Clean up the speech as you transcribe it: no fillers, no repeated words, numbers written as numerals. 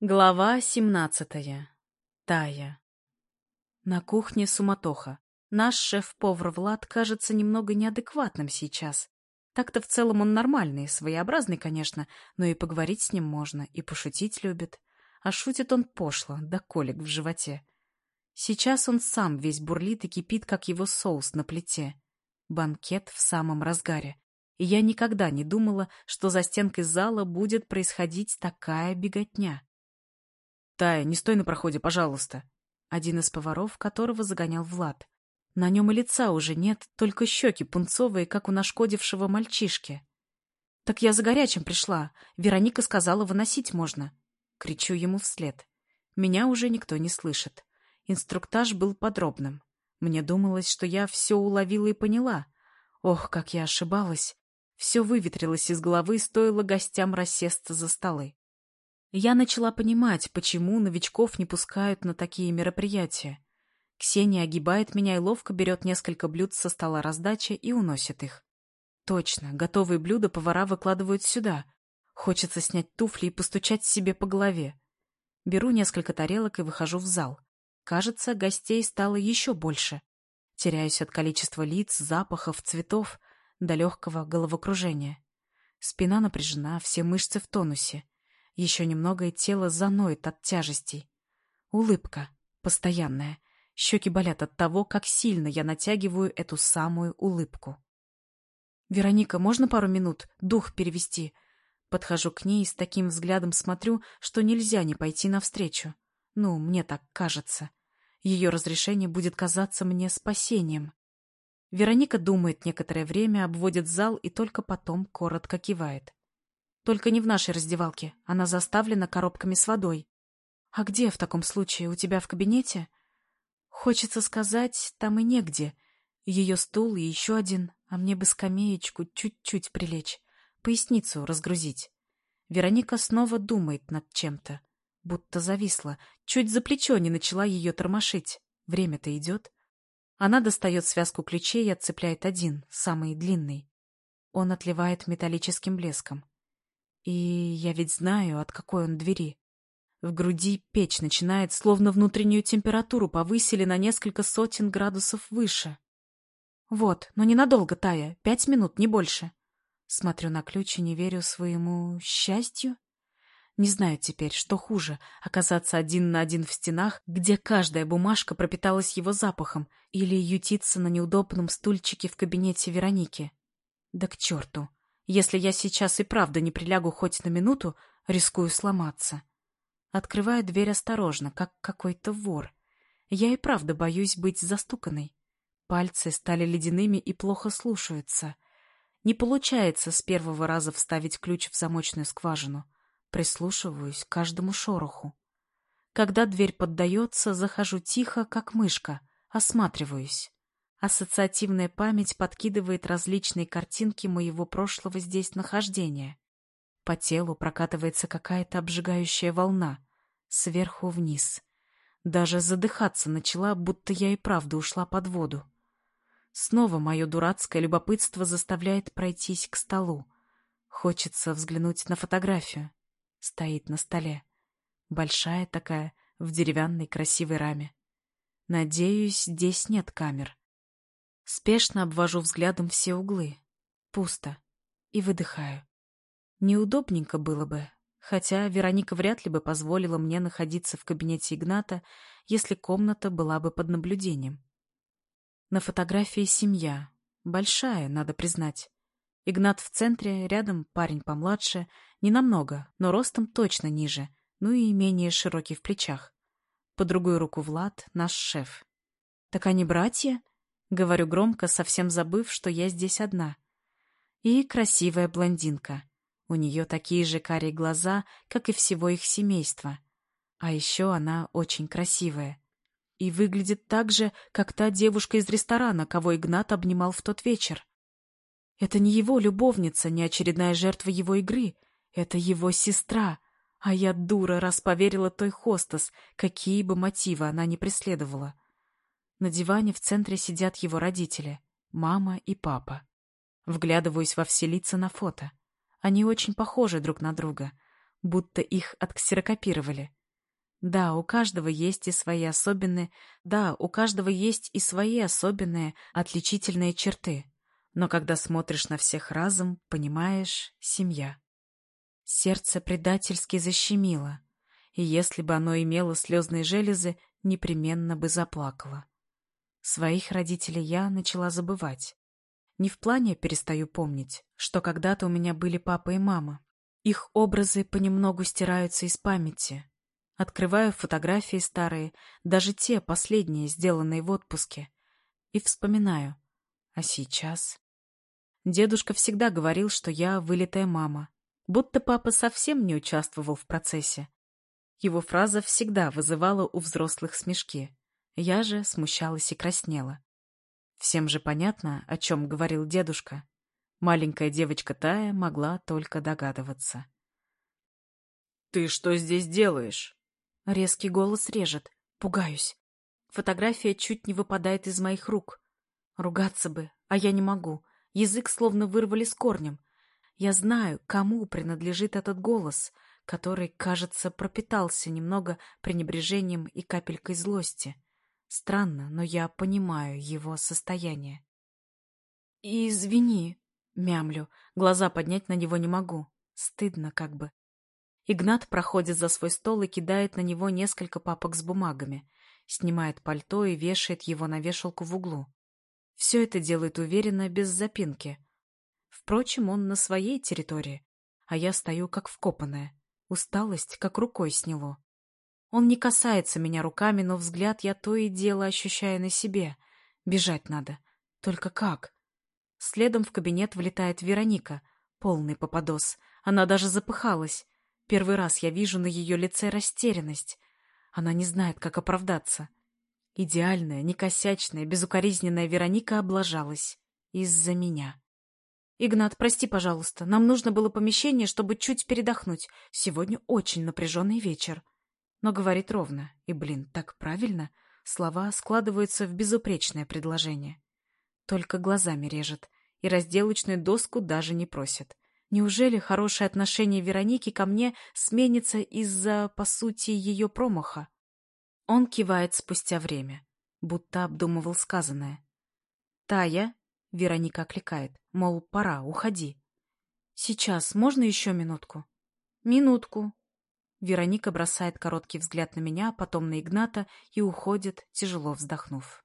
Глава 17. Тая. На кухне суматоха. Наш шеф-повар Влад кажется немного неадекватным сейчас. Так-то в целом он нормальный, своеобразный, конечно, но и поговорить с ним можно, и пошутить любит. А шутит он пошло, до колик в животе. Сейчас он сам весь бурлит и кипит, как его соус на плите. Банкет в самом разгаре. И я никогда не думала, что за стенкой зала будет происходить такая беготня. «Тая, не стой на проходе, пожалуйста!» Один из поваров, которого загонял Влад. На нем и лица уже нет, только щеки пунцовые, как у нашкодившего мальчишки. «Так я за горячим пришла. Вероника сказала, выносить можно». Кричу ему вслед. Меня уже никто не слышит. Инструктаж был подробным. Мне думалось, что я все уловила и поняла. Ох, как я ошибалась. Все выветрилось из головы, стоило гостям рассесться за столы. Я начала понимать, почему новичков не пускают на такие мероприятия. Ксения огибает меня и ловко берет несколько блюд со стола раздачи и уносит их. Точно, готовые блюда повара выкладывают сюда. Хочется снять туфли и постучать себе по голове. Беру несколько тарелок и выхожу в зал. Кажется, гостей стало еще больше. Теряюсь от количества лиц, запахов, цветов, до легкого головокружения. Спина напряжена, все мышцы в тонусе. Еще немного, и тело заноет от тяжестей. Улыбка. Постоянная. Щеки болят от того, как сильно я натягиваю эту самую улыбку. «Вероника, можно пару минут? Дух перевести?» Подхожу к ней и с таким взглядом смотрю, что нельзя не пойти навстречу. Ну, мне так кажется. Ее разрешение будет казаться мне спасением. Вероника думает некоторое время, обводит зал и только потом коротко кивает. Только не в нашей раздевалке. Она заставлена коробками с водой. А где в таком случае? У тебя в кабинете? Хочется сказать, там и негде. Ее стул и еще один, а мне бы скамеечку чуть-чуть прилечь, поясницу разгрузить. Вероника снова думает над чем-то. Будто зависла. Чуть за плечо не начала ее тормошить. Время-то идет. Она достает связку ключей и отцепляет один, самый длинный. Он отливает металлическим блеском. И я ведь знаю, от какой он двери. В груди печь начинает, словно внутреннюю температуру повысили на несколько сотен градусов выше. Вот, но ненадолго, Тая, 5 минут, не больше. Смотрю на ключ и не верю своему счастью. Не знаю теперь, что хуже, оказаться один на один в стенах, где каждая бумажка пропиталась его запахом, или ютиться на неудобном стульчике в кабинете Вероники. Да к черту. Если я сейчас и правда не прилягу хоть на минуту, рискую сломаться. Открываю дверь осторожно, как какой-то вор. Я и правда боюсь быть застуканной. Пальцы стали ледяными и плохо слушаются. Не получается с первого раза вставить ключ в замочную скважину. Прислушиваюсь к каждому шороху. Когда дверь поддается, захожу тихо, как мышка, осматриваюсь. Ассоциативная память подкидывает различные картинки моего прошлого здесь нахождения. По телу прокатывается какая-то обжигающая волна, сверху вниз. Даже задыхаться начала, будто я и правда ушла под воду. Снова мое дурацкое любопытство заставляет пройтись к столу. Хочется взглянуть на фотографию. Стоит на столе. Большая такая, в деревянной красивой раме. Надеюсь, здесь нет камер. Спешно обвожу взглядом все углы. Пусто. И выдыхаю. Неудобненько было бы, хотя Вероника вряд ли бы позволила мне находиться в кабинете Игната, если комната была бы под наблюдением. На фотографии семья. Большая, надо признать. Игнат в центре, рядом парень помладше, не намного, но ростом точно ниже, ну и менее широкий в плечах. По другую руку Влад, наш шеф. «Так они братья?» — говорю громко, совсем забыв, что я здесь одна. И красивая блондинка. У нее такие же карие глаза, как и всего их семейства. А еще она очень красивая. И выглядит так же, как та девушка из ресторана, кого Игнат обнимал в тот вечер. Это не его любовница, не очередная жертва его игры. Это его сестра. А я дура, раз поверила той хостес, какие бы мотивы она ни преследовала. На диване в центре сидят его родители, мама и папа. Вглядываюсь во все лица на фото. Они очень похожи друг на друга. будто их отксерокопировали. Да, у каждого есть и свои особенные, отличительные черты. Но когда смотришь на всех разом, понимаешь — семья. Сердце предательски защемило, и если бы оно имело слезные железы, непременно бы заплакало. Своих родителей я начала забывать. Не в плане перестаю помнить, что когда-то у меня были папа и мама. Их образы понемногу стираются из памяти. Открываю фотографии старые, даже те последние, сделанные в отпуске, и вспоминаю. А сейчас? Дедушка всегда говорил, что я вылитая мама, будто папа совсем не участвовал в процессе. Его фраза всегда вызывала у взрослых смешки. Я же смущалась и краснела. Всем же понятно, о чем говорил дедушка. Маленькая девочка Тая могла только догадываться. «Ты что здесь делаешь?» Резкий голос режет. Пугаюсь. Фотография чуть не выпадает из моих рук. Ругаться бы, а я не могу. Язык словно вырвали с корнем. Я знаю, кому принадлежит этот голос, который, кажется, пропитался немного пренебрежением и капелькой злости. Странно, но я понимаю его состояние. «Извини», — мямлю, глаза поднять на него не могу. Стыдно как бы. Игнат проходит за свой стол и кидает на него несколько папок с бумагами, снимает пальто и вешает его на вешалку в углу. Все это делает уверенно, без запинки. Впрочем, он на своей территории, а я стою как вкопанная. Усталость как рукой сняло. Он не касается меня руками, но взгляд я то и дело ощущаю на себе. Бежать надо. Только как? Следом в кабинет влетает Вероника, полный попадос. Она даже запыхалась. Первый раз я вижу на ее лице растерянность. Она не знает, как оправдаться. Идеальная, некосячная, безукоризненная Вероника облажалась. Из-за меня. «Игнат, прости, пожалуйста, нам нужно было помещение, чтобы чуть передохнуть. Сегодня очень напряженный вечер». Но говорит ровно. И, так правильно. Слова складываются в безупречное предложение. Только глазами режет. И разделочную доску даже не просит. Неужели хорошее отношение Вероники ко мне сменится из-за, по сути, ее промаха? Он кивает спустя время, будто обдумывал сказанное. «Тая?» — Вероника окликает, мол, пора, уходи. «Сейчас, можно еще минутку?» «Минутку». Вероника бросает короткий взгляд на меня, потом на Игната и уходит, тяжело вздохнув.